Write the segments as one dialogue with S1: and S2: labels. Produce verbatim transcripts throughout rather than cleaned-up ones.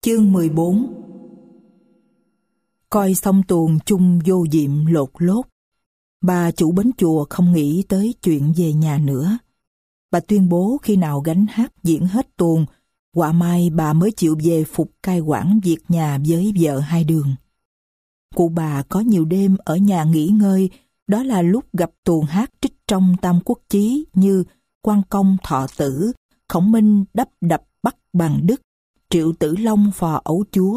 S1: Chương mười bốn. Coi xong tuồng chung vô diệm lột lốt, bà chủ bến chùa không nghĩ tới chuyện về nhà nữa. Bà tuyên bố khi nào gánh hát diễn hết tuồng, quả mai bà mới chịu về phục cai quản việc nhà với vợ hai đường. Cụ bà có nhiều đêm ở nhà nghỉ ngơi, đó là lúc gặp tuồng hát trích trong Tam Quốc Chí như Quan Công Thọ Tử, Khổng Minh đắp đập Bắc Bằng Đức, Triệu Tử Long phò ấu chúa.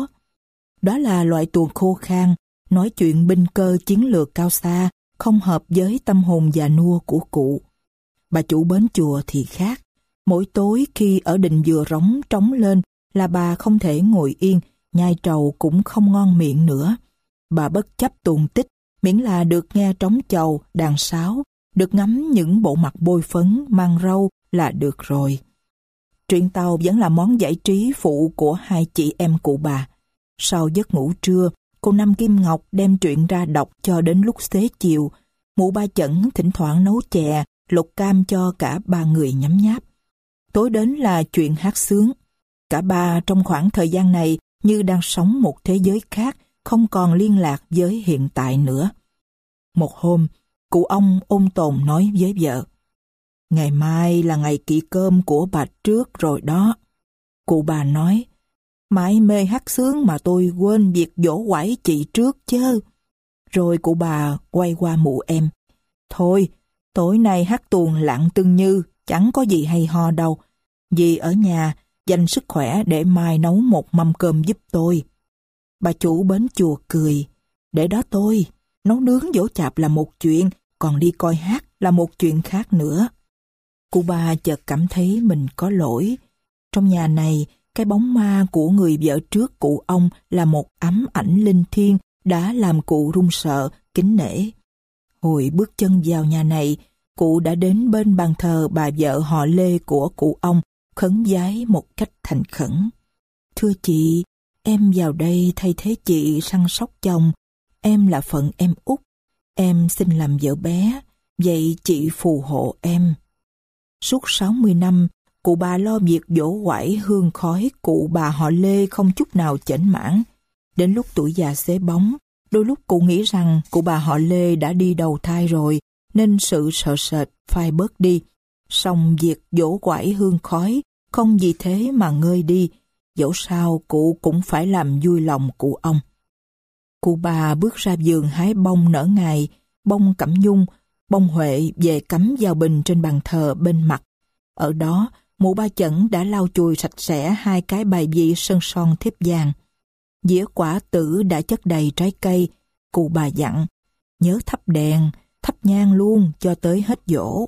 S1: Đó là loại tuồng khô khan, nói chuyện binh cơ chiến lược cao xa, không hợp với tâm hồn già nua của cụ. Bà chủ bến chùa thì khác. Mỗi tối khi ở đình dừa rống trống lên là bà không thể ngồi yên, nhai trầu cũng không ngon miệng nữa. Bà bất chấp tuồng tích, miễn là được nghe trống chầu, đàn sáo, được ngắm những bộ mặt bôi phấn, mang râu là được rồi. Truyện tàu vẫn là món giải trí phụ của hai chị em cụ bà. Sau giấc ngủ trưa, cô Năm Kim Ngọc đem truyện ra đọc cho đến lúc xế chiều. Mụ Ba Chẩn thỉnh thoảng nấu chè, lột cam cho cả ba người nhấm nháp. Tối đến là chuyện hát xướng. Cả ba trong khoảng thời gian này như đang sống một thế giới khác, không còn liên lạc với hiện tại nữa. Một hôm, cụ ông ôn tồn nói với vợ: "Ngày mai là ngày kỵ cơm của bà trước rồi đó." Cụ bà nói: "Mãi mê hát xướng mà tôi quên việc dỗ quải chị trước chứ." Rồi cụ bà quay qua mụ em: "Thôi, tối nay hát tuồng Lạng Tương Như, chẳng có gì hay ho đâu. Dì ở nhà dành sức khỏe để mai nấu một mâm cơm giúp tôi." Bà chủ bến chùa cười: "Để đó tôi, nấu nướng giỗ chạp là một chuyện, còn đi coi hát là một chuyện khác nữa." Cụ bà chợt cảm thấy mình có lỗi. Trong nhà này, cái bóng ma của người vợ trước cụ ông là một ám ảnh linh thiêng đã làm cụ run sợ, kính nể. Hồi bước chân vào nhà này, cụ đã đến bên bàn thờ bà vợ họ Lê của cụ ông, khấn vái một cách thành khẩn: "Thưa chị, em vào đây thay thế chị săn sóc chồng. Em là phận em út. Em xin làm vợ bé, vậy chị phù hộ em." Suốt sáu mươi năm, cụ bà lo việc dỗ quải hương khói cụ bà họ Lê không chút nào chểnh mãn. Đến lúc tuổi già xế bóng, đôi lúc cụ nghĩ rằng cụ bà họ Lê đã đi đầu thai rồi, nên sự sợ sệt phai bớt đi. Song việc dỗ quải hương khói không vì thế mà ngơi đi, dẫu sao cụ cũng phải làm vui lòng cụ ông. Cụ bà bước ra vườn hái bông nở ngài, bông cẩm nhung, bông huệ về cắm vào bình trên bàn thờ bên mặt. Ở đó, mụ Ba Chẩn đã lau chùi sạch sẽ hai cái bài vị sơn son thiếp vàng. Dĩa quả tử đã chất đầy trái cây. Cụ bà dặn: "Nhớ thắp đèn, thắp nhang luôn cho tới hết giỗ."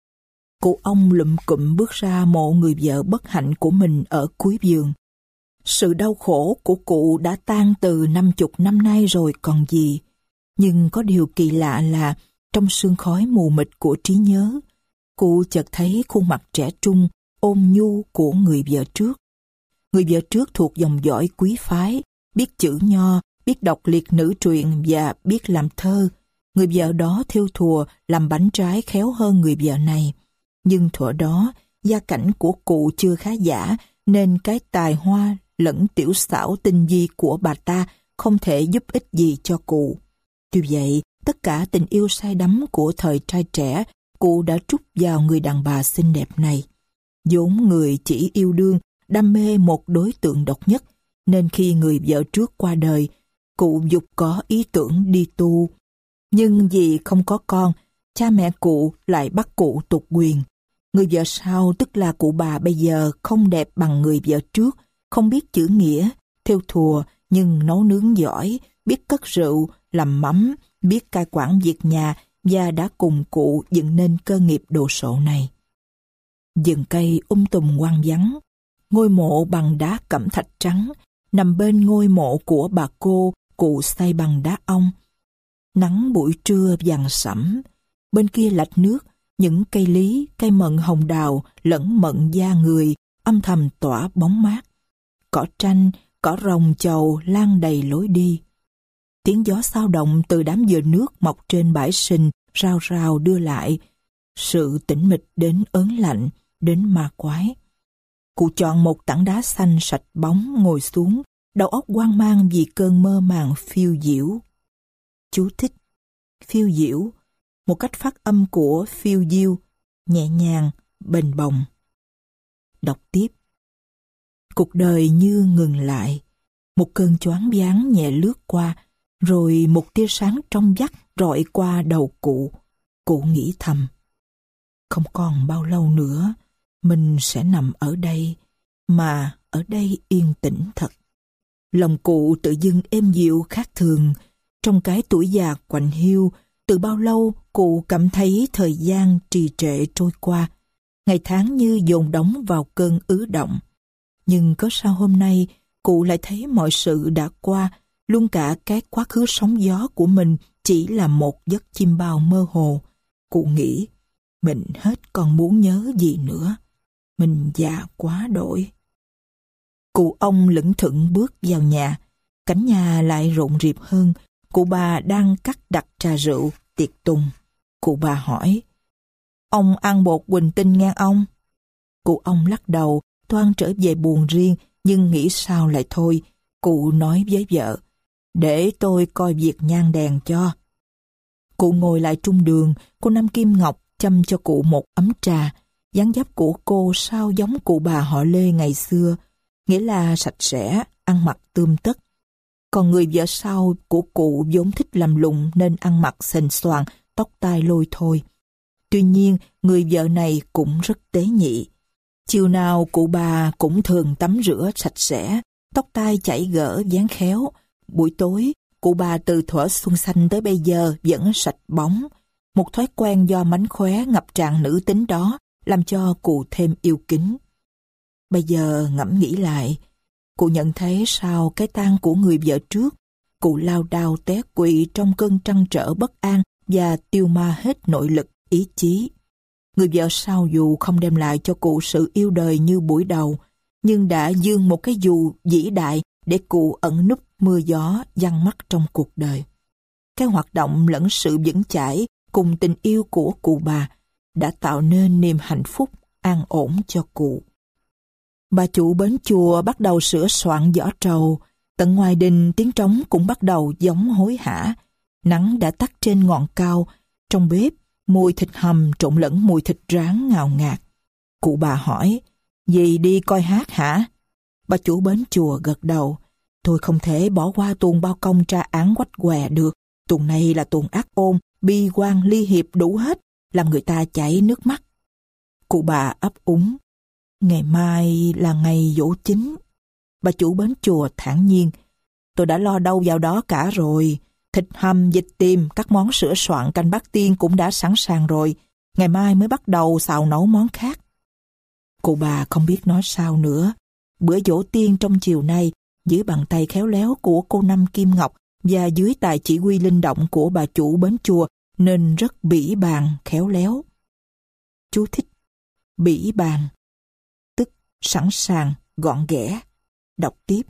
S1: Cụ ông lụm cụm bước ra mộ người vợ bất hạnh của mình ở cuối vườn. Sự đau khổ của cụ đã tan từ năm chục năm nay rồi còn gì. Nhưng có điều kỳ lạ là trong sương khói mù mịt của trí nhớ, cụ chợt thấy khuôn mặt trẻ trung, ôn nhu của người vợ trước. Người vợ trước thuộc dòng dõi quý phái, biết chữ nho, biết đọc liệt nữ truyện và biết làm thơ. Người vợ đó thêu thùa, làm bánh trái khéo hơn người vợ này. Nhưng thuở đó, gia cảnh của cụ chưa khá giả, nên cái tài hoa lẫn tiểu xảo tinh vi của bà ta không thể giúp ích gì cho cụ. Tuy vậy, tất cả tình yêu say đắm của thời trai trẻ, cụ đã trút vào người đàn bà xinh đẹp này. Vốn người chỉ yêu đương, đam mê một đối tượng độc nhất, nên khi người vợ trước qua đời, cụ dục có ý tưởng đi tu. Nhưng vì không có con, cha mẹ cụ lại bắt cụ tục quyền. Người vợ sau, tức là cụ bà bây giờ, không đẹp bằng người vợ trước, không biết chữ nghĩa, thêu thùa nhưng nấu nướng giỏi, biết cất rượu, làm mắm, biết cai quản việc nhà và đã cùng cụ dựng nên cơ nghiệp đồ sộ này. Vườn cây um tùm hoang vắng, ngôi mộ bằng đá cẩm thạch trắng nằm bên ngôi mộ của bà cô cụ xây bằng đá ong. Nắng buổi trưa vàng sẫm, bên kia lạch nước, những cây lý, cây mận hồng đào lẫn mận da người âm thầm tỏa bóng mát. Cỏ tranh, cỏ rồng chầu lan đầy lối đi. Tiếng gió xao động từ đám dừa nước mọc trên bãi sình rao rao đưa lại. Sự tĩnh mịch đến ớn lạnh, đến ma quái. Cụ chọn một tảng đá xanh sạch bóng ngồi xuống, đầu óc hoang mang vì cơn mơ màng phiêu diễu. Chú thích: phiêu diễu, một cách phát âm của phiêu diêu, nhẹ nhàng, bềnh bồng. Đọc tiếp. Cuộc đời như ngừng lại, một cơn choáng váng nhẹ lướt qua, rồi một tia sáng trong vắt rọi qua đầu cụ. Cụ nghĩ thầm, không còn bao lâu nữa, mình sẽ nằm ở đây, mà ở đây yên tĩnh thật. Lòng cụ tự dưng êm dịu khác thường. Trong cái tuổi già quạnh hiu, từ bao lâu cụ cảm thấy thời gian trì trệ trôi qua, ngày tháng như dồn đóng vào cơn ứ động. Nhưng có sao hôm nay cụ lại thấy mọi sự đã qua, luôn cả cái quá khứ sóng gió của mình chỉ là một giấc chim bao mơ hồ. Cụ nghĩ, mình hết còn muốn nhớ gì nữa. Mình già quá đổi. Cụ ông lững thững bước vào nhà. Cảnh nhà lại rộn rịp hơn. Cụ bà đang cắt đặt trà rượu, tiệc tùng. Cụ bà hỏi, ông ăn bột Quỳnh Tinh nghe ông? Cụ ông lắc đầu, toan trở về buồng riêng, nhưng nghĩ sao lại thôi. Cụ nói với vợ, để tôi coi việc nhang đèn cho. Cụ ngồi lại trung đường, cô Năm Kim Ngọc chăm cho cụ một ấm trà. Dáng dấp của cô sao giống cụ bà họ Lê ngày xưa, nghĩa là sạch sẽ, ăn mặc tươm tất. Còn người vợ sau của cụ vốn thích làm lụng nên ăn mặc xềnh xoàng, tóc tai lôi thôi. Tuy nhiên, người vợ này cũng rất tế nhị. Chiều nào cụ bà cũng thường tắm rửa sạch sẽ, tóc tai chảy gỡ dáng khéo. Buổi tối, cụ bà từ thuở xuân xanh tới bây giờ vẫn sạch bóng. Một thói quen do mánh khóe ngập tràn nữ tính đó làm cho cụ thêm yêu kính. Bây giờ ngẫm nghĩ lại, cụ nhận thấy sau cái tang của người vợ trước, cụ lao đao té quỵ trong cơn trăn trở bất an và tiêu ma hết nội lực, ý chí. Người vợ sau dù không đem lại cho cụ sự yêu đời như buổi đầu, nhưng đã dương một cái dù vĩ đại để cụ ẩn núp mưa gió giăng mắt trong cuộc đời. Cái hoạt động lẫn sự vững chãi cùng tình yêu của cụ bà đã tạo nên niềm hạnh phúc, an ổn cho cụ. Bà chủ bến chùa bắt đầu sửa soạn giỏ trầu, tận ngoài đình tiếng trống cũng bắt đầu giống hối hả. Nắng đã tắt trên ngọn cao, trong bếp mùi thịt hầm trộn lẫn mùi thịt rán ngào ngạt. Cụ bà hỏi, dì đi coi hát hả? Bà chủ bến chùa gật đầu, tôi không thể bỏ qua tuồng bao công tra án quách què được. Tuồng này là tuồng ác ôn, bi quan ly hiệp đủ hết, làm người ta chảy nước mắt. Cụ bà ấp úng, ngày mai là ngày giỗ chính. Bà chủ bến chùa thản nhiên, tôi đã lo đâu vào đó cả rồi. Thịt hầm, vịt tiềm, các món sửa soạn canh bát tiên cũng đã sẵn sàng rồi. Ngày mai mới bắt đầu xào nấu món khác. Cụ bà không biết nói sao nữa. Bữa giỗ tiên trong chiều nay, dưới bàn tay khéo léo của cô Năm Kim Ngọc và dưới tài chỉ huy linh động của bà chủ bến chùa nên rất bỉ bàn, khéo léo. Chú thích: bỉ bàn, tức sẵn sàng, gọn ghẽ. Đọc tiếp.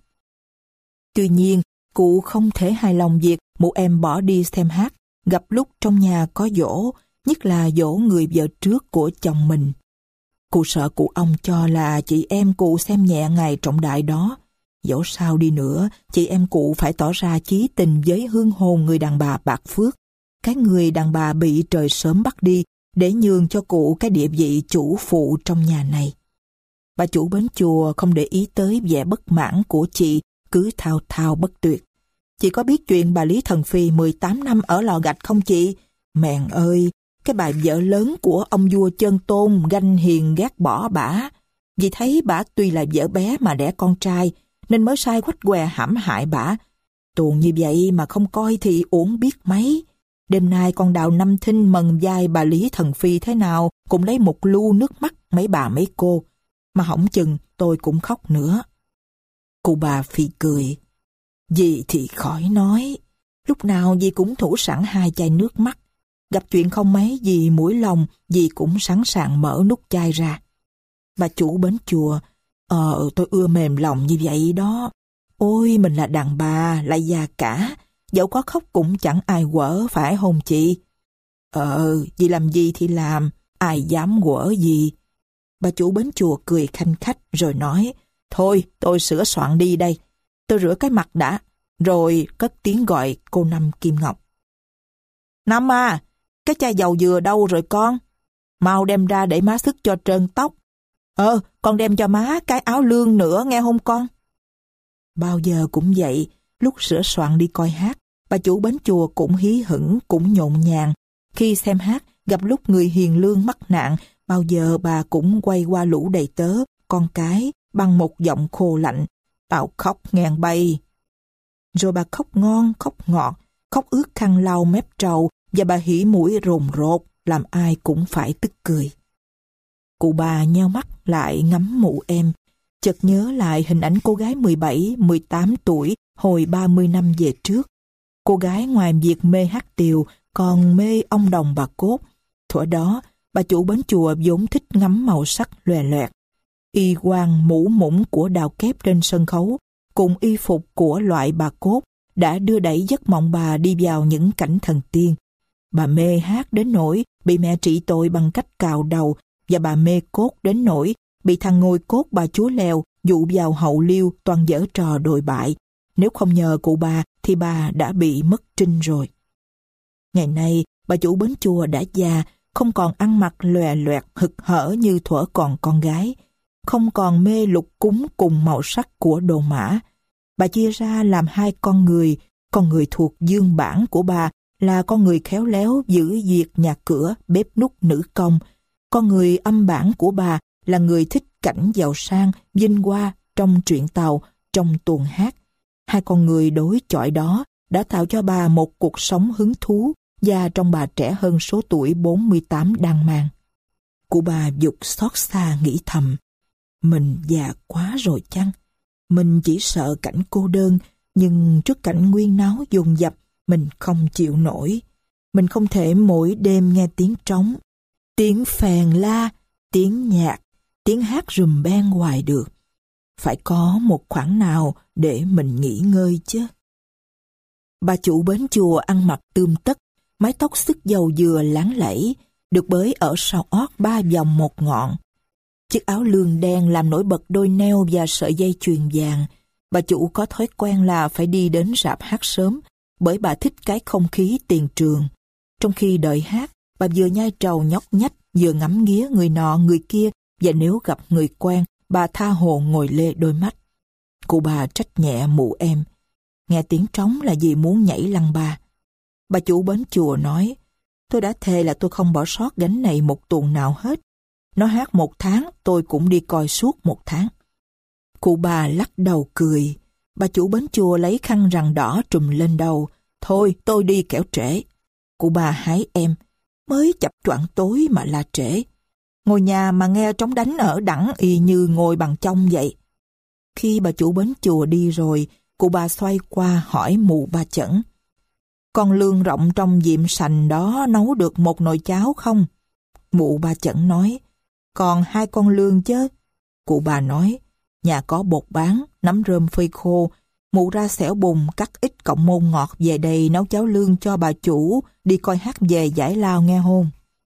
S1: Tuy nhiên, cụ không thể hài lòng việc mụ em bỏ đi xem hát, gặp lúc trong nhà có giỗ, nhất là giỗ người vợ trước của chồng mình. Cụ sợ cụ ông cho là chị em cụ xem nhẹ ngày trọng đại đó. Dẫu sao đi nữa, chị em cụ phải tỏ ra chí tình với hương hồn người đàn bà bạc phước, cái người đàn bà bị trời sớm bắt đi, để nhường cho cụ cái địa vị chủ phụ trong nhà này. Bà chủ bến chùa không để ý tới vẻ bất mãn của chị, cứ thao thao bất tuyệt. Chị có biết chuyện bà Lý Thần Phi mười tám năm ở lò gạch không chị? Mèn ơi, cái bà vợ lớn của ông vua Chân Tôn ganh hiền ghét bỏ bả. Vì thấy bả tuy là vợ bé mà đẻ con trai, nên mới sai quách què hãm hại bả. Tuồng như vậy mà không coi thì uổng biết mấy. Đêm nay con Đào Năm Thinh mần vai bà Lý Thần Phi thế nào cũng lấy một lu nước mắt mấy bà mấy cô. Mà hỏng chừng tôi cũng khóc nữa. Cụ bà phì cười. Dì thì khỏi nói. Lúc nào dì cũng thủ sẵn hai chai nước mắt. Gặp chuyện không mấy dì mũi lòng, dì cũng sẵn sàng mở nút chai ra. Bà chủ bến chùa, Ờ tôi ưa mềm lòng như vậy đó. Ôi mình là đàn bà, lại già cả, dẫu có khóc cũng chẳng ai quở phải hôn chị. Ờ, dì làm gì thì làm, ai dám quở gì. Bà chủ bến chùa cười khanh khách rồi nói, thôi tôi sửa soạn đi đây. tôi rửa cái mặt đã. Rồi cất tiếng gọi cô Năm Kim Ngọc. Năm à, cái chai dầu dừa đâu rồi con? Mau đem ra để má sức cho trơn tóc. Ờ, con đem cho má cái áo lương nữa nghe không con? Bao giờ cũng vậy, lúc sửa soạn đi coi hát, bà chủ bến chùa cũng hí hửng, cũng nhộn nhàng. Khi xem hát, gặp lúc người hiền lương mắc nạn, bao giờ bà cũng quay qua lũ đầy tớ, con cái, bằng một giọng khô lạnh. Tao khóc ngàn bay. Rồi bà khóc ngon, khóc ngọt, khóc ướt khăn lau mép trầu, và bà hỉ mũi rồn rột, làm ai cũng phải tức cười. Cụ bà nheo mắt lại ngắm mụ em, chợt nhớ lại hình ảnh cô gái mười bảy, mười tám tuổi hồi ba mươi năm về trước. Cô gái ngoài việc mê hát tiều, còn mê ông đồng bà Cốt. Thuở đó, bà chủ bến chùa vốn thích ngắm màu sắc lòe loẹt. Y quan mũ mũng của đào kép trên sân khấu, cùng y phục của loại bà Cốt, đã đưa đẩy giấc mộng bà đi vào những cảnh thần tiên. Bà mê hát đến nỗi bị mẹ trị tội bằng cách cào đầu, và bà mê cốt đến nỗi bị thằng ngồi cốt bà chúa Lèo dụ vào hậu liêu toàn dở trò đồi bại. Nếu không nhờ cụ bà thì bà đã bị mất trinh rồi. Ngày nay, bà chủ bến chùa đã già, không còn ăn mặc lòe loẹt hực hở như thuở còn con gái, không còn mê lục cúng cùng màu sắc của đồ mã. Bà chia ra làm hai con người, con người thuộc dương bản của bà là con người khéo léo giữ việc nhà cửa, bếp núc nữ công. Con người âm bản của bà là người thích cảnh giàu sang, vinh hoa trong truyện tàu, trong tuồng hát. Hai con người đối chọi đó đã tạo cho bà một cuộc sống hứng thú, và trong bà trẻ hơn số tuổi bốn mươi tám đang mang. Cụ bà dục xót xa nghĩ thầm, mình già quá rồi chăng? Mình chỉ sợ cảnh cô đơn, nhưng trước cảnh nguyên náo dồn dập, mình không chịu nổi. Mình không thể mỗi đêm nghe tiếng trống, tiếng phèn la, tiếng nhạc, tiếng hát rùm beng hoài được. Phải có một khoảng nào để mình nghỉ ngơi chứ. Bà chủ bến chùa ăn mặc tươm tất, mái tóc xức dầu dừa láng lẫy, được bới ở sau ót ba vòng một ngọn. Chiếc áo lương đen làm nổi bật đôi neo và sợi dây chuyền vàng. Bà chủ có thói quen là phải đi đến rạp hát sớm, bởi bà thích cái không khí tiền trường. Trong khi đợi hát, bà vừa nhai trầu nhóc nhách, vừa ngắm nghía người nọ người kia, và nếu gặp người quen, bà tha hồ ngồi lê đôi mắt. Cụ bà trách nhẹ mụ em. Nghe tiếng trống là vì muốn nhảy lăng ba. Bà chủ bến chùa nói, tôi đã thề là tôi không bỏ sót gánh này một tuần nào hết. Nó hát một tháng, tôi cũng đi coi suốt một tháng. Cụ bà lắc đầu cười. Bà chủ bến chùa lấy khăn rằn đỏ trùm lên đầu. Thôi, tôi đi kẻo trễ. Cụ bà hái em. Mới chập choạng tối mà là trễ. Ngồi nhà mà nghe trống đánh ở đẳng y như ngồi bằng chông vậy. Khi bà chủ bến chùa đi rồi, cụ bà xoay qua hỏi mụ ba Chẩn. Con lương rộng trong diệm sành đó nấu được một nồi cháo không? Mụ ba Chẩn nói, còn hai con lương chứ. Cụ bà nói, nhà có bột bán, nấm rơm phơi khô, mụ ra xẻo bùn cắt ít cọng môn ngọt về đây nấu cháo lương cho bà chủ đi coi hát về giải lao nghe hôn.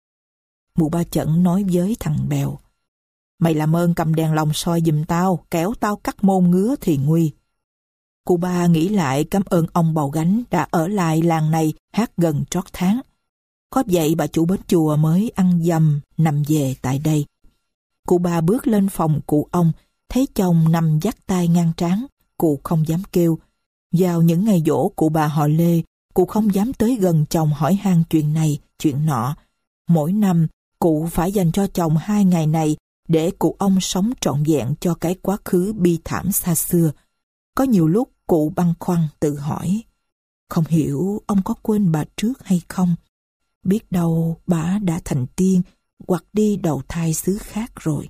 S1: Mụ ba Chẩn nói với thằng Bèo, mày làm ơn cầm đèn lồng soi giùm tao, kẻo tao cắt môn ngứa thì nguy. Cụ ba nghĩ lại cảm ơn ông bầu gánh đã ở lại làng này hát gần trót tháng. Có vậy bà chủ bến chùa mới ăn dầm nằm về tại đây. Cụ bà bước lên phòng cụ ông, thấy chồng nằm vắt tay ngang trán, cụ không dám kêu. Vào những ngày giỗ cụ bà họ Lê, cụ không dám tới gần chồng hỏi han chuyện này, chuyện nọ. Mỗi năm, cụ phải dành cho chồng hai ngày này để cụ ông sống trọn vẹn cho cái quá khứ bi thảm xa xưa. Có nhiều lúc cụ băn khoăn tự hỏi, không hiểu ông có quên bà trước hay không? Biết đâu bà đã thành tiên hoặc đi đầu thai xứ khác rồi.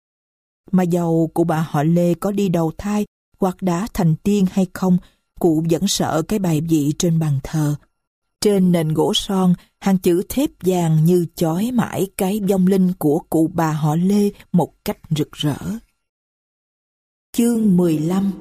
S1: Mà dầu cụ bà họ Lê có đi đầu thai hoặc đã thành tiên hay không, cụ vẫn sợ cái bài vị trên bàn thờ. Trên nền gỗ son, hàng chữ thép vàng như chói mãi cái vong linh của cụ bà họ Lê một cách rực rỡ. Chương mười lăm.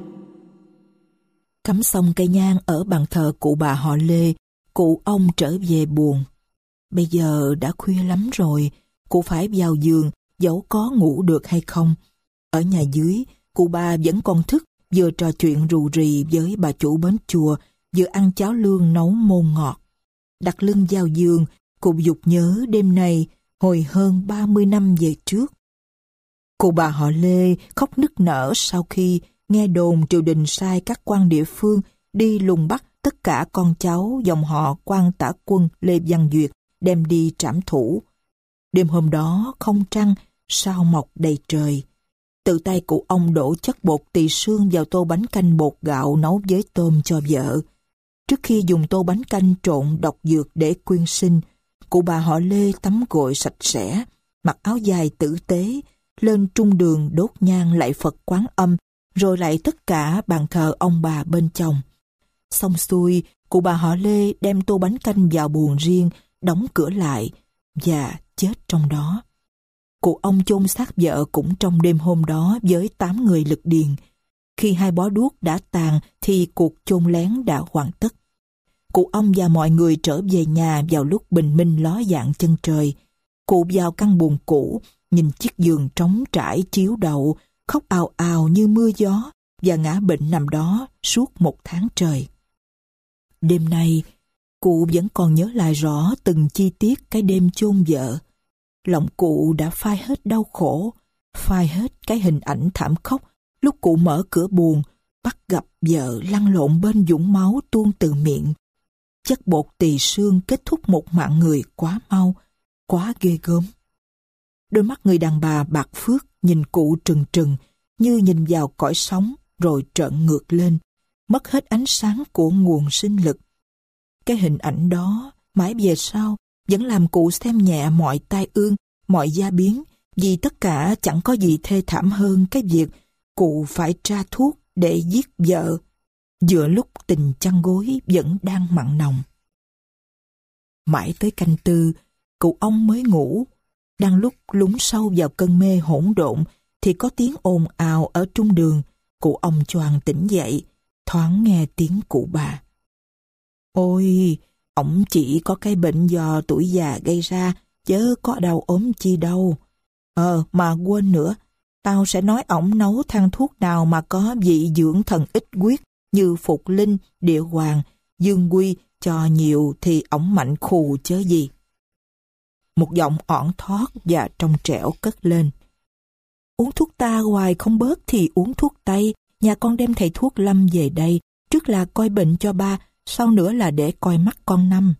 S1: Cắm xong cây nhang ở bàn thờ cụ bà họ Lê, cụ ông trở về buồn. Bây giờ đã khuya lắm rồi, cụ phải vào giường, dẫu có ngủ được hay không. Ở nhà dưới, cụ bà vẫn còn thức vừa trò chuyện rù rì với bà chủ bến chùa, vừa ăn cháo lương nấu môn ngọt. Đặt lưng vào giường, cụ dục nhớ đêm này hồi hơn ba mươi năm về trước. Cụ bà họ Lê khóc nức nở sau khi nghe đồn triều đình sai các quan địa phương đi lùng bắt tất cả con cháu dòng họ quan tả quân Lê Văn Duyệt đem đi trảm thủ. Đêm hôm đó không trăng, sao mọc đầy trời. Tự tay cụ ông đổ chất bột tỳ xương vào tô bánh canh bột gạo nấu với tôm cho vợ. Trước khi dùng tô bánh canh trộn độc dược để quyên sinh, cụ bà họ Lê tắm gội sạch sẽ, mặc áo dài tử tế, lên trung đường đốt nhang lạy Phật Quán Âm, rồi lại tất cả bàn thờ ông bà bên chồng. Xong xuôi, cụ bà họ Lê đem tô bánh canh vào buồng riêng, đóng cửa lại và chết trong đó. Cụ ông chôn xác vợ cũng trong đêm hôm đó với tám người lực điền. Khi hai bó đuốc đã tàn thì cuộc chôn lén đã hoàn tất. Cụ ông và mọi người trở về nhà vào lúc bình minh ló dạng chân trời. Cụ vào căn buồng cũ, nhìn chiếc giường trống trải chiếu đậu, khóc ào ào như mưa gió và ngã bệnh nằm đó suốt một tháng trời. Đêm nay, cụ vẫn còn nhớ lại rõ từng chi tiết cái đêm chôn vợ. Lòng cụ đã phai hết đau khổ, phai hết cái hình ảnh thảm khốc lúc cụ mở cửa buồng, bắt gặp vợ lăn lộn bên vũng máu tuôn từ miệng. Chất bột tỳ xương kết thúc một mạng người quá mau, quá ghê gớm. Đôi mắt người đàn bà bạc phước nhìn cụ trừng trừng, như nhìn vào cõi sống rồi trợn ngược lên, mất hết ánh sáng của nguồn sinh lực. Cái hình ảnh đó, mãi về sau, vẫn làm cụ xem nhẹ mọi tai ương, mọi gia biến, vì tất cả chẳng có gì thê thảm hơn cái việc cụ phải tra thuốc để giết vợ, giữa lúc tình chăn gối vẫn đang mặn nồng. Mãi tới canh tư, cụ ông mới ngủ. Đang lúc lún sâu vào cơn mê hỗn độn thì có tiếng ồn ào ở trung đường. Cụ ông choàng tỉnh dậy, thoáng nghe tiếng cụ bà. Ôi, ổng chỉ có cái bệnh do tuổi già gây ra, chớ có đau ốm chi đâu. Ờ, mà quên nữa, tao sẽ nói ổng nấu thang thuốc nào mà có vị dưỡng thần ích quyết như Phục Linh, Địa Hoàng, Dương Quy cho nhiều thì ổng mạnh khù chớ gì. Một giọng ỏn thoát và trong trẻo cất lên. Uống thuốc ta hoài không bớt thì uống thuốc tây, nhà con đem thầy thuốc Lâm về đây, trước là coi bệnh cho ba, sau nữa là để coi mắt con Năm.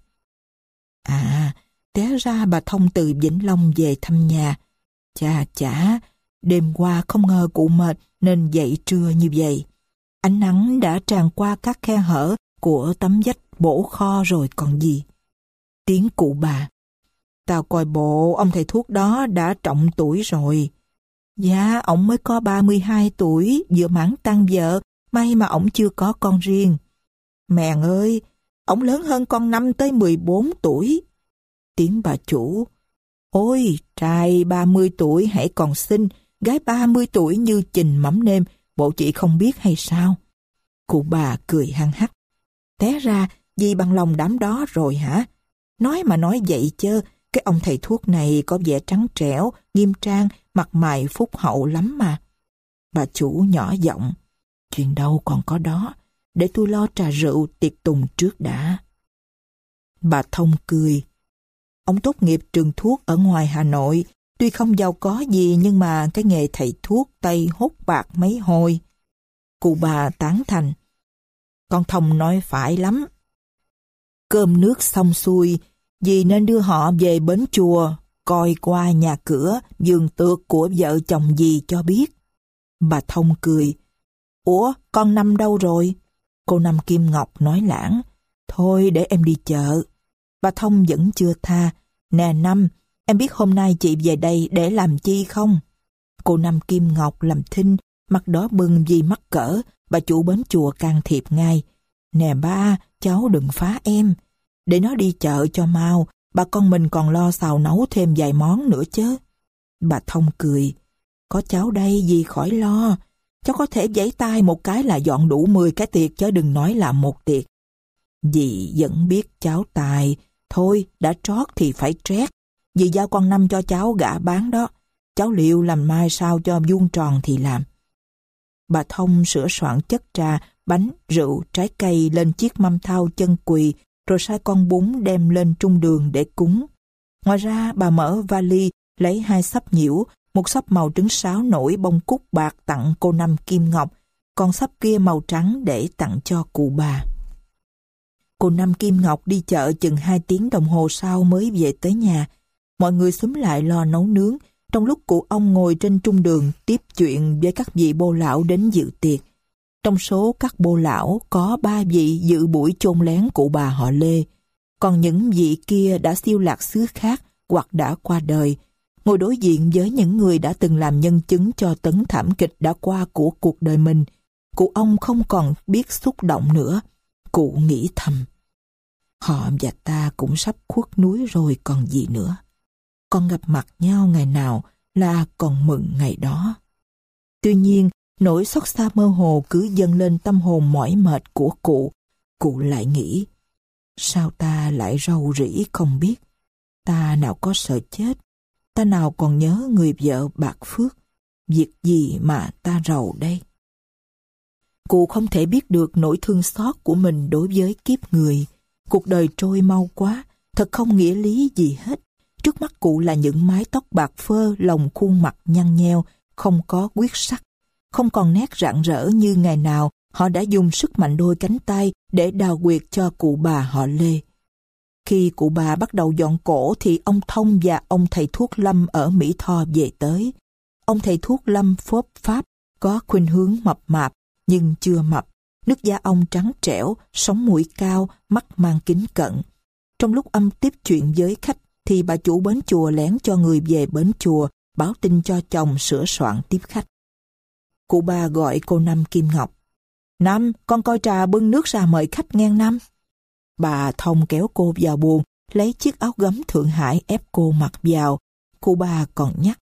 S1: À, té ra bà Thông từ Vĩnh Long về thăm nhà. Chà chả, đêm qua không ngờ cụ mệt nên dậy trưa như vậy. Ánh nắng đã tràn qua các khe hở của tấm vách bổ kho rồi còn gì. Tiếng cụ bà. Tao coi bộ ông thầy thuốc đó đã trọng tuổi rồi. Dạ, ổng mới có ba mươi hai tuổi, vừa mãn tang vợ, may mà ổng chưa có con riêng. Mèn ơi, ổng lớn hơn con Năm tới mười bốn tuổi. Tiếng bà chủ. Ôi, trai ba mươi tuổi hãy còn xinh, gái ba mươi tuổi như chình mắm nêm, bộ chị không biết hay sao? Cụ bà cười hăng hắc. Té ra, vì bằng lòng đám đó rồi hả? Nói mà nói vậy chớ, cái ông thầy thuốc này có vẻ trắng trẻo, nghiêm trang, mặt mày phúc hậu lắm mà. Bà chủ nhỏ giọng. Chuyện đâu còn có đó, để tôi lo trà rượu tiệc tùng trước đã. Bà Thông cười. Ông tốt nghiệp trường thuốc ở ngoài Hà Nội, tuy không giàu có gì nhưng mà cái nghề thầy thuốc Tây hốt bạc mấy hồi. Cụ bà tán thành. Con Thông nói phải lắm. Cơm nước xong xuôi, dì nên đưa họ về bến chùa, coi qua nhà cửa, vườn tược của vợ chồng dì cho biết. Bà Thông cười. Ủa, con Năm đâu rồi? Cô Năm Kim Ngọc nói lãng. Thôi để em đi chợ. Bà Thông vẫn chưa tha. Nè Năm, em biết hôm nay chị về đây để làm chi không? Cô Năm Kim Ngọc làm thinh, mặt đỏ bừng vì mắc cỡ. Bà chủ bến chùa can thiệp ngay. Nè ba, cháu đừng phá em. Để nó đi chợ cho mau, bà con mình còn lo xào nấu thêm vài món nữa chứ. Bà Thông cười. Có cháu đây dì khỏi lo. Cháu có thể giãy tay một cái là dọn đủ mười cái tiệc chứ đừng nói là một tiệc. Dì vẫn biết cháu tài. Thôi, đã trót thì phải trét. Dì giao con Năm cho cháu gả bán đó. Cháu liệu làm mai sao cho vuông tròn thì làm. bà Thông sửa soạn chất trà, bánh, rượu, trái cây lên chiếc mâm thau chân quỳ, rồi sai con bún đem lên trung đường để cúng. Ngoài ra, bà mở vali, lấy hai xấp nhiễu, một xấp màu trứng sáo nổi bông cúc bạc tặng cô Năm Kim Ngọc, còn xấp kia màu trắng để tặng cho cụ bà. Cô Năm Kim Ngọc đi chợ chừng hai tiếng đồng hồ sau mới về tới nhà. Mọi người xúm lại lo nấu nướng, trong lúc cụ ông ngồi trên trung đường tiếp chuyện với các vị bô lão đến dự tiệc. Trong số các bô lão có ba vị dự buổi chôn lén cụ bà họ Lê, còn những vị kia đã siêu lạc xứ khác hoặc đã qua đời, ngồi đối diện với những người đã từng làm nhân chứng cho tấn thảm kịch đã qua của cuộc đời mình. Cụ ông không còn biết xúc động nữa. Cụ nghĩ thầm, họ và ta cũng sắp khuất núi rồi còn gì nữa. Còn gặp mặt nhau ngày nào là còn mừng ngày đó. Tuy nhiên, nỗi xót xa mơ hồ cứ dâng lên tâm hồn mỏi mệt của cụ. Cụ lại nghĩ, sao ta lại rầu rĩ không biết. Ta nào có sợ chết, ta nào còn nhớ người vợ bạc phước. Việc gì mà ta rầu đây? Cụ không thể biết được nỗi thương xót của mình đối với kiếp người. Cuộc đời trôi mau quá, thật không nghĩa lý gì hết. Trước mắt cụ là những mái tóc bạc phơ, lồng khuôn mặt nhăn nheo, không có quyết sắc, không còn nét rạng rỡ như ngày nào họ đã dùng sức mạnh đôi cánh tay để đào quyệt cho cụ bà họ Lê. Khi cụ bà bắt đầu dọn cổ thì ông Thông và ông thầy thuốc Lâm ở Mỹ Tho về tới. Ông thầy thuốc Lâm phốp pháp, có khuynh hướng mập mạp, nhưng chưa mập. Nước da ông trắng trẻo, sống mũi cao, mắt mang kính cận. Trong lúc âm tiếp chuyện với khách, thì bà chủ bến chùa lén cho người về bến chùa, báo tin cho chồng sửa soạn tiếp khách. Cụ bà gọi cô Năm Kim Ngọc. Năm, con coi trà bưng nước ra mời khách ngang Năm. Bà Thông kéo cô vào buồng, lấy chiếc áo gấm Thượng Hải ép cô mặc vào. Cụ bà còn nhắc,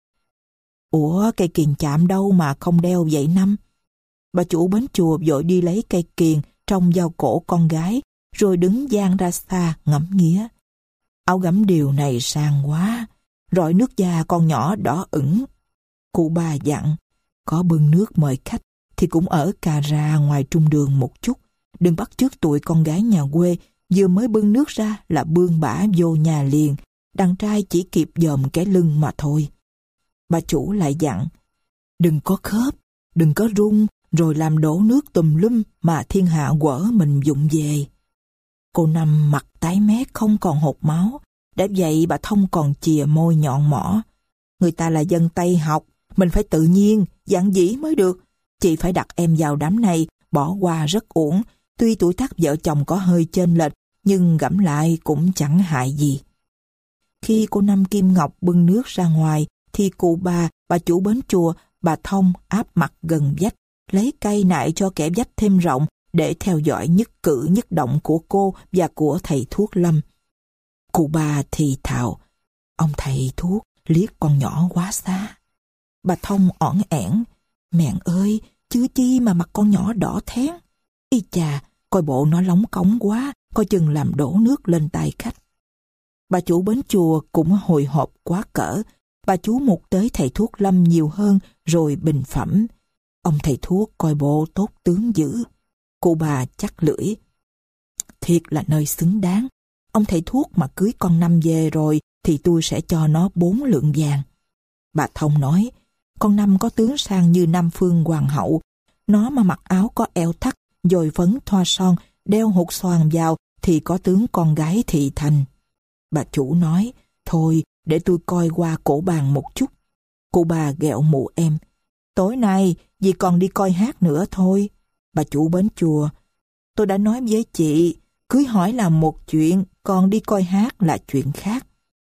S1: ủa cây kiềng chạm đâu mà không đeo vậy Năm? Bà chủ bến chùa vội đi lấy cây kiềng trong vào cổ con gái, rồi đứng dang ra xa ngắm nghía. Áo gấm điều này sang quá, rọi nước da con nhỏ đỏ ửng. Cụ bà dặn, có bưng nước mời khách thì cũng ở cà ra ngoài trung đường một chút, đừng bắt chước tụi con gái nhà quê, vừa mới bưng nước ra là bươn bả vô nhà liền, đàn trai chỉ kịp dòm cái lưng mà thôi. Bà chủ lại dặn, đừng có khớp, đừng có rung, rồi làm đổ nước tùm lum mà thiên hạ quở mình dụng về. Cô Năm mặt tái mét không còn hột máu, đã vậy bà Thông còn chìa môi nhọn mỏ. Người ta là dân Tây học, mình phải tự nhiên, giản dĩ mới được. Chị phải đặt em vào đám này, bỏ qua rất uổng. Tuy tuổi tác vợ chồng có hơi chênh lệch, nhưng gẫm lại cũng chẳng hại gì. Khi cô Năm Kim Ngọc bưng nước ra ngoài, thì cụ bà, bà chủ bến chùa, bà Thông áp mặt gần vách, lấy cây nại cho kẻ vách thêm rộng để theo dõi nhất cử nhất động của cô và của thầy thuốc Lâm. Cụ bà thì thào, ông thầy thuốc liếc con nhỏ quá xa. Bà Thông ỏn ẻn, mẹ ơi, chứ chi mà mặt con nhỏ đỏ thén. Y chà, coi bộ nó lóng cống quá, coi chừng làm đổ nước lên tay khách. Bà chủ bến chùa cũng hồi hộp quá cỡ. Bà chú mục tới thầy thuốc Lâm nhiều hơn rồi bình phẩm. Ông thầy thuốc coi bộ tốt tướng dữ. Cụ bà chắc lưỡi. Thiệt là nơi xứng đáng. Ông thầy thuốc mà cưới con Năm về rồi thì tôi sẽ cho nó bốn lượng vàng. Bà Thông nói, con Năm có tướng sang như Nam Phương Hoàng hậu. Nó mà mặc áo có eo thắt, dồi phấn thoa son, đeo hột xoàn vào thì có tướng con gái thị thành. Bà chủ nói, thôi để tôi coi qua cổ bàn một chút. Cụ bà ghẹo mụ em, tối nay dì còn đi coi hát nữa thôi. Bà chủ bến chùa, tôi đã nói với chị, cưới hỏi là một chuyện, còn đi coi hát là chuyện khác.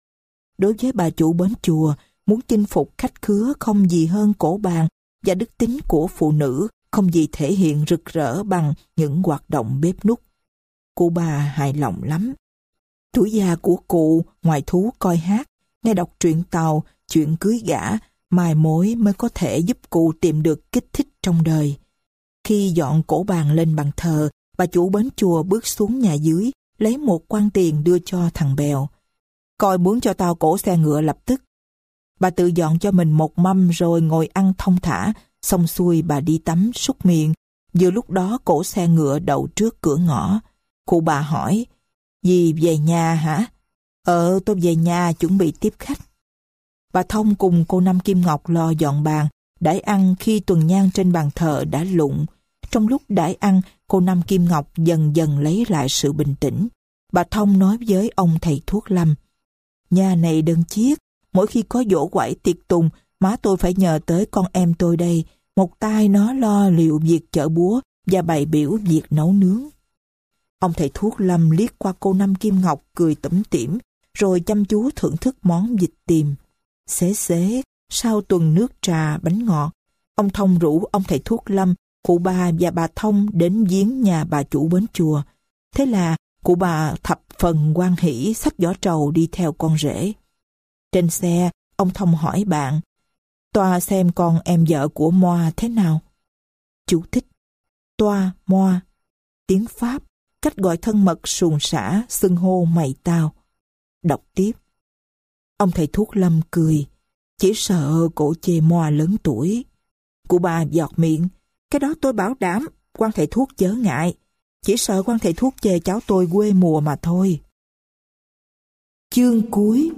S1: Đối với bà chủ bến chùa, muốn chinh phục khách khứa không gì hơn cổ bàn, và đức tính của phụ nữ không gì thể hiện rực rỡ bằng những hoạt động bếp núc. Cụ bà hài lòng lắm. Tuổi già của cụ ngoài thú coi hát, nghe đọc truyện Tàu, chuyện cưới gả, mai mối mới có thể giúp cụ tìm được kích thích trong đời. Khi dọn cổ bàn lên bàn thờ, bà chủ bến chùa bước xuống nhà dưới, lấy một quan tiền đưa cho thằng Bèo. Coi muốn cho tao cổ xe ngựa lập tức. Bà tự dọn cho mình một mâm rồi ngồi ăn thong thả, Xong xuôi bà đi tắm súc miệng. Vừa lúc đó cỗ xe ngựa đậu trước cửa ngõ. Cụ bà hỏi, dì về nhà hả? Ờ, tôi về nhà chuẩn bị tiếp khách. Bà Thông cùng cô Năm Kim Ngọc lo dọn bàn, đãi ăn khi tuần nhang trên bàn thờ đã lụng. Trong lúc đãi ăn, cô Năm Kim Ngọc dần dần lấy lại sự bình tĩnh. Bà Thông nói với ông thầy thuốc Lâm, nhà này đơn chiếc, mỗi khi có giỗ quải tiệc tùng, má tôi phải nhờ tới con em tôi đây, một tay nó lo liệu việc chợ búa và bày biểu việc nấu nướng. Ông thầy thuốc Lâm liếc qua cô Năm Kim Ngọc cười tủm tỉm, rồi chăm chú thưởng thức món vịt tiềm. Xế xế, sau tuần nước trà bánh ngọt, ông Thông rủ ông thầy thuốc Lâm, cụ bà và bà Thông đến viếng nhà bà chủ bến chùa. Thế là cụ bà thập phần hoan hỉ xách giỏ trầu đi theo con rể. Trên xe, ông Thông hỏi bạn, toa xem con em vợ của Moa thế nào. Chú thích, toa, Moa, tiếng Pháp, cách gọi thân mật suồng sã, xưng hô mày tao. Đọc tiếp. Ông thầy thuốc Lâm cười, chỉ sợ cổ chê Moa lớn tuổi. Cụ bà giọt miệng, cái đó tôi bảo đảm, quan thầy thuốc chớ ngại. Chỉ sợ quan thầy thuốc chê cháu tôi quê mùa mà thôi. Chương cuối.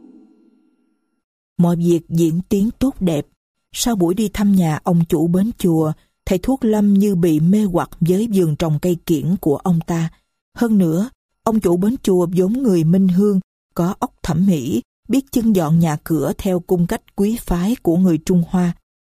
S1: Mọi việc diễn tiến tốt đẹp. Sau buổi đi thăm nhà ông chủ bến chùa, thầy thuốc Lâm như bị mê hoặc với vườn trồng cây kiểng của ông ta. Hơn nữa, ông chủ bến chùa vốn người Minh Hương, có óc thẩm mỹ, biết chân dọn nhà cửa theo cung cách quý phái của người Trung Hoa.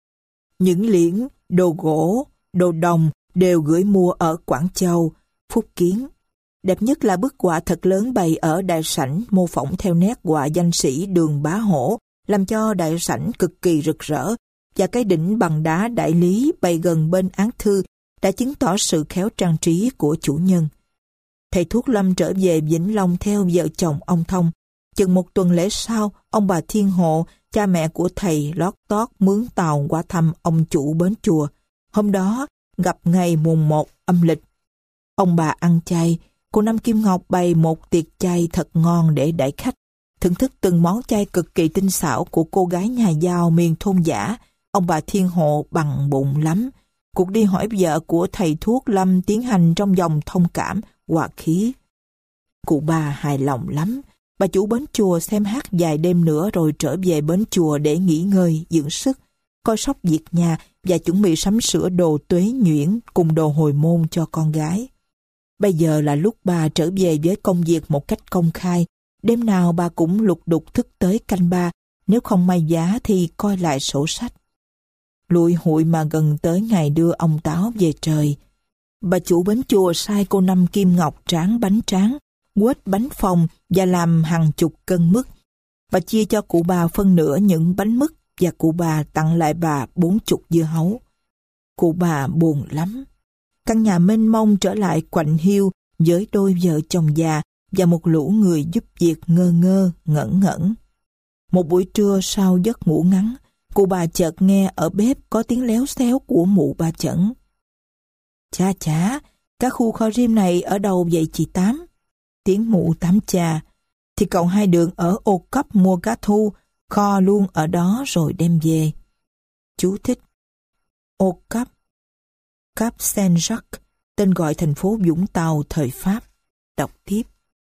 S1: Những liễn, đồ gỗ, đồ đồng đều gửi mua ở Quảng Châu, Phúc Kiến. Đẹp nhất là bức họa thật lớn bày ở đại sảnh mô phỏng theo nét họa danh sĩ Đường Bá Hổ, làm cho đại sảnh cực kỳ rực rỡ, và cái đỉnh bằng đá đại lý bày gần bên án thư đã chứng tỏ sự khéo trang trí của chủ nhân. Thầy thuốc Lâm trở về Vĩnh Long theo vợ chồng ông Thông. Chừng một tuần lễ sau, ông bà Thiên Hộ, cha mẹ của thầy lót tót mướn tàu qua thăm ông chủ bến chùa. Hôm đó, gặp ngày mùng một âm lịch. Ông bà ăn chay, cô Năm Kim Ngọc bày một tiệc chay thật ngon để đãi khách. Thưởng thức từng món chay cực kỳ tinh xảo của cô gái nhà giàu miền thôn dã, ông bà Thiên Hộ bằng bụng lắm. Cuộc đi hỏi vợ của thầy thuốc Lâm tiến hành trong vòng thông cảm, hòa khí. Cụ bà hài lòng lắm. Bà chủ bến chùa xem hát vài đêm nữa rồi trở về bến chùa để nghỉ ngơi, dưỡng sức, coi sóc việc nhà và chuẩn bị sắm sửa đồ tuế nhuyễn cùng đồ hồi môn cho con gái. Bây giờ là lúc bà trở về với công việc một cách công khai. Đêm nào bà cũng lục đục thức tới canh ba, nếu không may giá thì coi lại sổ sách. Lụi hụi mà gần tới ngày đưa ông Táo về trời. Bà chủ bến chùa sai cô Năm Kim Ngọc tráng bánh tráng, quết bánh phồng và làm hàng chục cân mứt. Bà chia cho cụ bà phân nửa những bánh mứt và cụ bà tặng lại bà bốn chục dưa hấu. Cụ bà buồn lắm. Căn nhà mênh mông trở lại quạnh hiu với đôi vợ chồng già và một lũ người giúp việc ngơ ngơ, ngẩn ngẩn. Một buổi trưa sau giấc ngủ ngắn, cụ bà chợt nghe ở bếp có tiếng léo xéo của mụ Ba Chẩn. Chà chà, các khu kho rim này ở đâu vậy chị Tám? Tiếng mụ Tám chà, thì cậu Hai Đường ở Ô Cấp mua cá thu, kho luôn ở đó rồi đem về. Chú thích. Ô Cấp, Cap Saint-Jacques, tên gọi thành phố Vũng Tàu thời Pháp. Đọc tiếp.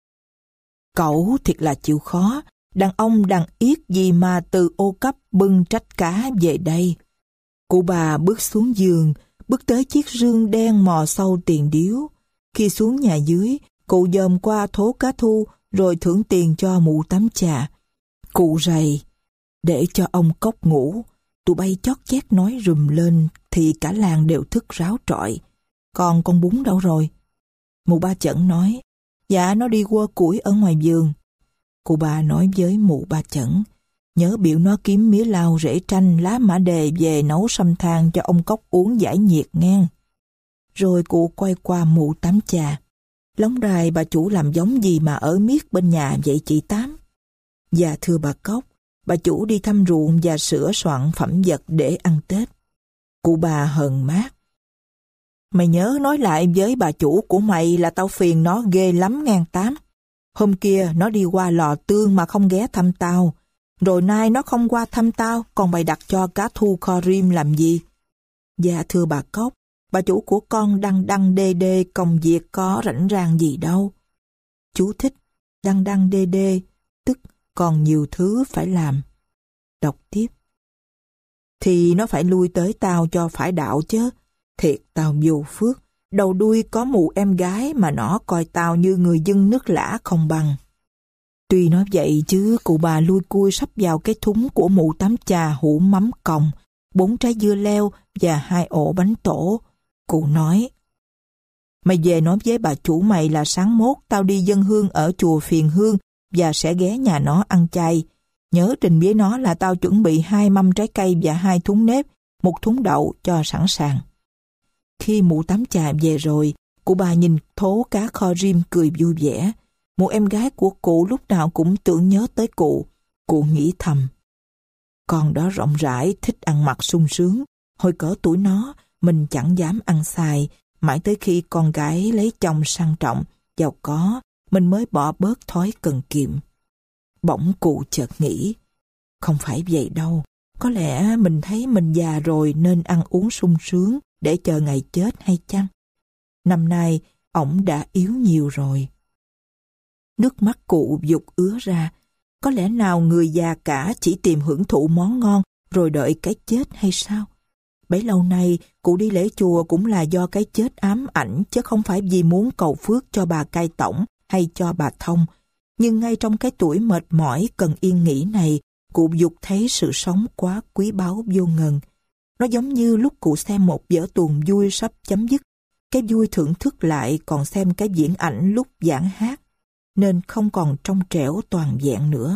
S1: Cậu thiệt là chịu khó, đàn ông đàn yết gì mà từ Ô Cấp bưng trách cá về đây. Cụ bà bước xuống giường, bước tới chiếc rương đen mò sâu tiền điếu. Khi xuống nhà dưới, cụ dòm qua thố cá thu rồi thưởng tiền cho mụ Tám chà. Cụ rầy, để cho ông Cốc ngủ. Tụi bay chót chét nói rùm lên thì cả làng đều thức ráo trọi. Còn con Bún đâu rồi? Mụ Ba Chẩn nói, dạ nó đi quơ củi ở ngoài vườn. Cụ bà nói với mụ Ba Chẩn, nhớ biểu nó kiếm mía lau rễ tranh lá mã đề về nấu sâm than cho ông Cốc uống giải nhiệt ngang. Rồi cụ quay qua mụ Tám chà, lóng đài bà chủ làm giống gì mà ở miết bên nhà vậy chị Tám? Dạ thưa bà Cốc, bà chủ đi thăm ruộng và sửa soạn phẩm vật để ăn Tết. Cụ bà hờn mát, mày nhớ nói lại với bà chủ của mày là tao phiền nó ghê lắm ngang Tám. Hôm kia nó đi qua lò tương mà không ghé thăm tao. Rồi nay nó không qua thăm tao, còn bày đặt cho cá thu kho rim làm gì? Dạ thưa bà Cốc, bà chủ của con đăng đăng đê đê công việc có rảnh rang gì đâu. Chú thích, đăng đăng đê đê, tức còn nhiều thứ phải làm. Đọc tiếp. Thì nó phải lui tới tao cho phải đạo chứ. Thiệt tao vô phước, đầu đuôi có mụ em gái mà nó coi tao như người dân nước lã không bằng. Tuy nói vậy chứ cụ bà lui cui sắp vào cái thúng của mụ tám chà hũ mắm còng, bốn trái dưa leo và hai ổ bánh tổ. Cụ nói, mày về nói với bà chủ mày là sáng mốt tao đi dâng hương ở chùa Phiền Hương và sẽ ghé nhà nó ăn chay. Nhớ trình với nó là tao chuẩn bị hai mâm trái cây và hai thúng nếp, một thúng đậu cho sẵn sàng. Khi mụ tám chà về rồi, cụ bà nhìn thố cá kho rim cười vui vẻ. Mụ em gái của cụ lúc nào cũng tưởng nhớ tới cụ. Cụ nghĩ thầm, con đó rộng rãi, thích ăn mặc sung sướng. Hồi cỡ tuổi nó, mình chẳng dám ăn xài, mãi tới khi con gái lấy chồng sang trọng, giàu có, mình mới bỏ bớt thói cần kiệm. Bỗng cụ chợt nghĩ, không phải vậy đâu, có lẽ mình thấy mình già rồi nên ăn uống sung sướng để chờ ngày chết hay chăng? Năm nay, ổng đã yếu nhiều rồi. Nước mắt cụ giục ứa ra, có lẽ nào người già cả chỉ tìm hưởng thụ món ngon rồi đợi cái chết hay sao? Bấy lâu nay, cụ đi lễ chùa cũng là do cái chết ám ảnh chứ không phải vì muốn cầu phước cho bà cai tổng hay cho bà Thông. Nhưng ngay trong cái tuổi mệt mỏi cần yên nghỉ này, cụ giục thấy sự sống quá quý báu vô ngần. Nó giống như lúc cụ xem một vở tuồng vui sắp chấm dứt, cái vui thưởng thức lại còn xem cái diễn ảnh lúc giảng hát, nên không còn trong trẻo toàn vẹn nữa.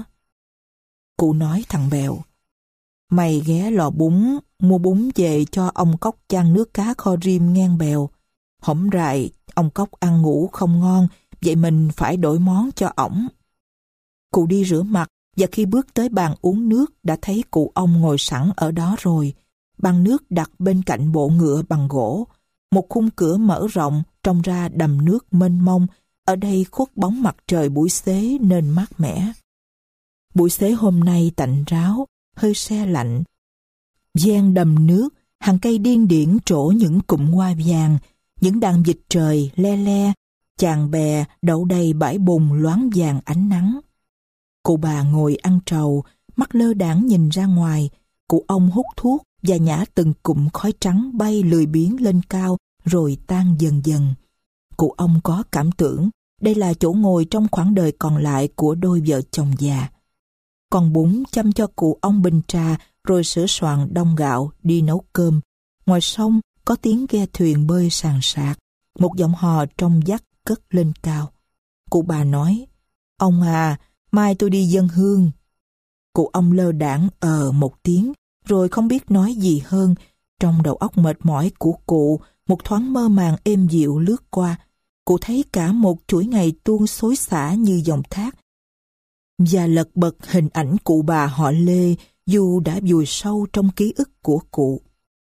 S1: Cụ nói thằng Bèo, mày ghé lò bún, mua bún về cho ông Cốc chan nước cá kho rim ngang Bèo. Hổm rày, ông Cốc ăn ngủ không ngon, vậy mình phải đổi món cho ổng. Cụ đi rửa mặt, và khi bước tới bàn uống nước đã thấy cụ ông ngồi sẵn ở đó rồi. Bàn nước đặt bên cạnh bộ ngựa bằng gỗ. Một khung cửa mở rộng, trông ra đầm nước mênh mông. Ở đây khuất bóng mặt trời buổi xế nên mát mẻ. Buổi xế hôm nay tạnh ráo, hơi se lạnh. Gian đầm nước, hàng cây điên điển trổ những cụm hoa vàng, những đàn vịt trời le le, chàng bè đậu đầy bãi bùn loáng vàng ánh nắng. Cụ bà ngồi ăn trầu, mắt lơ đãng nhìn ra ngoài. Cụ ông hút thuốc và nhả từng cụm khói trắng bay lười biếng lên cao rồi tan dần dần. Cụ ông có cảm tưởng đây là chỗ ngồi trong khoảng đời còn lại của đôi vợ chồng già. Còn Bún chăm cho cụ ông bình trà rồi sửa soạn đông gạo đi nấu cơm. Ngoài sông có tiếng ghe thuyền bơi sàn sạc, một giọng hò trong vắt cất lên cao. Cụ bà nói, ông à, mai tôi đi dâng hương. Cụ ông lơ đãng ờ một tiếng, rồi không biết nói gì hơn. Trong đầu óc mệt mỏi của cụ, một thoáng mơ màng êm dịu lướt qua. Cụ thấy cả một chuỗi ngày tuôn xối xả như dòng thác. Và lật bật hình ảnh cụ bà họ Lê dù đã vùi sâu trong ký ức của cụ.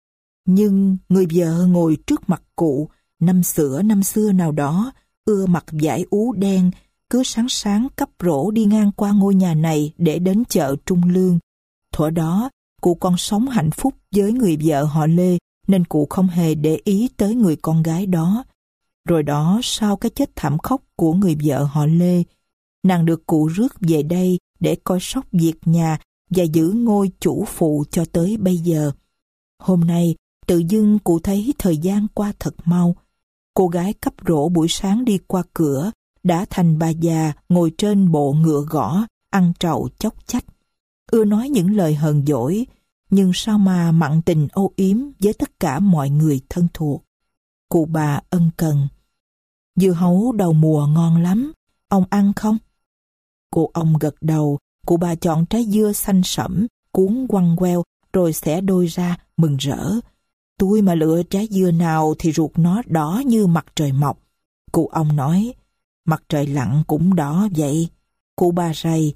S1: Nhưng người vợ ngồi trước mặt cụ, năm xửa năm xưa nào đó, ưa mặc vải ú đen, cứ sáng sáng cắp rổ đi ngang qua ngôi nhà này để đến chợ Trung Lương. Thuở đó, cụ còn sống hạnh phúc với người vợ họ Lê, nên cụ không hề để ý tới người con gái đó. Rồi đó, sau cái chết thảm khốc của người vợ họ Lê, nàng được cụ rước về đây để coi sóc việc nhà và giữ ngôi chủ phụ cho tới bây giờ. Hôm nay, tự dưng cụ thấy thời gian qua thật mau. Cô gái cắp rổ buổi sáng đi qua cửa, đã thành bà già ngồi trên bộ ngựa gõ, ăn trầu chốc chách. Ưa nói những lời hờn dỗi, nhưng sao mà mặn tình âu yếm với tất cả mọi người thân thuộc. Cụ bà ân cần. Dưa hấu đầu mùa ngon lắm, ông ăn không? Cụ ông gật đầu, cụ bà chọn trái dưa xanh sẫm, cuốn quăng queo, rồi xẻ đôi ra, mừng rỡ. Tôi mà lựa trái dưa nào thì ruột nó đỏ như mặt trời mọc. Cụ ông nói, mặt trời lặn cũng đỏ vậy. Cụ bà rầy,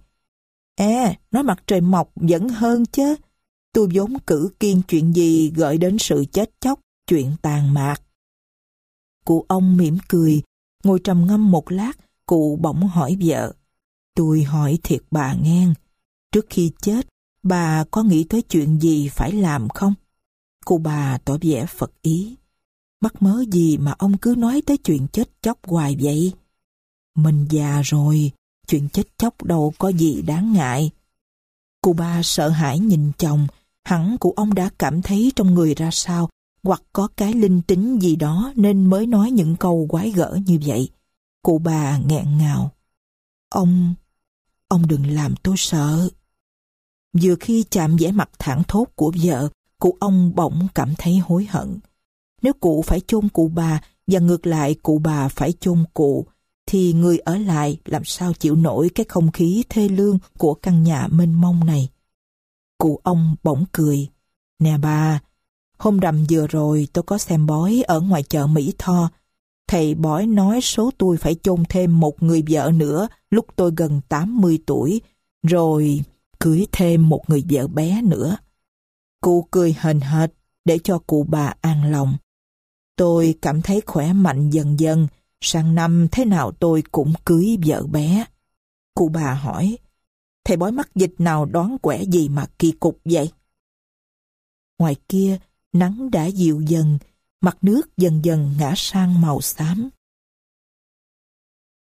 S1: ê, nói mặt trời mọc vẫn hơn chứ. Tôi vốn cử kiên chuyện gì gợi đến sự chết chóc, chuyện tàn mạc. Cụ ông mỉm cười, ngồi trầm ngâm một lát, cụ bỗng hỏi vợ. Tôi hỏi thiệt bà nghe, trước khi chết, bà có nghĩ tới chuyện gì phải làm không? Cụ bà tỏ vẻ phật ý. Mắc mớ gì mà ông cứ nói tới chuyện chết chóc hoài vậy? Mình già rồi, chuyện chết chóc đâu có gì đáng ngại. Cụ bà sợ hãi nhìn chồng, hẳn cụ ông đã cảm thấy trong người ra sao, hoặc có cái linh tính gì đó nên mới nói những câu quái gở như vậy. Cụ bà nghẹn ngào. Ông, ông đừng làm tôi sợ. Vừa khi chạm vẻ mặt thảng thốt của vợ, cụ ông bỗng cảm thấy hối hận. Nếu cụ phải chôn cụ bà và ngược lại cụ bà phải chôn cụ, thì người ở lại làm sao chịu nổi cái không khí thê lương của căn nhà mênh mông này. Cụ ông bỗng cười. Nè bà, hôm rằm vừa rồi tôi có xem bói ở ngoài chợ Mỹ Tho. Thầy bói nói số tôi phải chôn thêm một người vợ nữa lúc tôi gần tám mươi tuổi, rồi cưới thêm một người vợ bé nữa. Cụ cười hờn hệt để cho cụ bà an lòng. Tôi cảm thấy khỏe mạnh dần dần, sang năm thế nào tôi cũng cưới vợ bé. Cụ bà hỏi, thầy bói mắc dịch nào đoán quẻ gì mà kỳ cục vậy? Ngoài kia, nắng đã dịu dần, mặt nước dần dần ngã sang màu xám.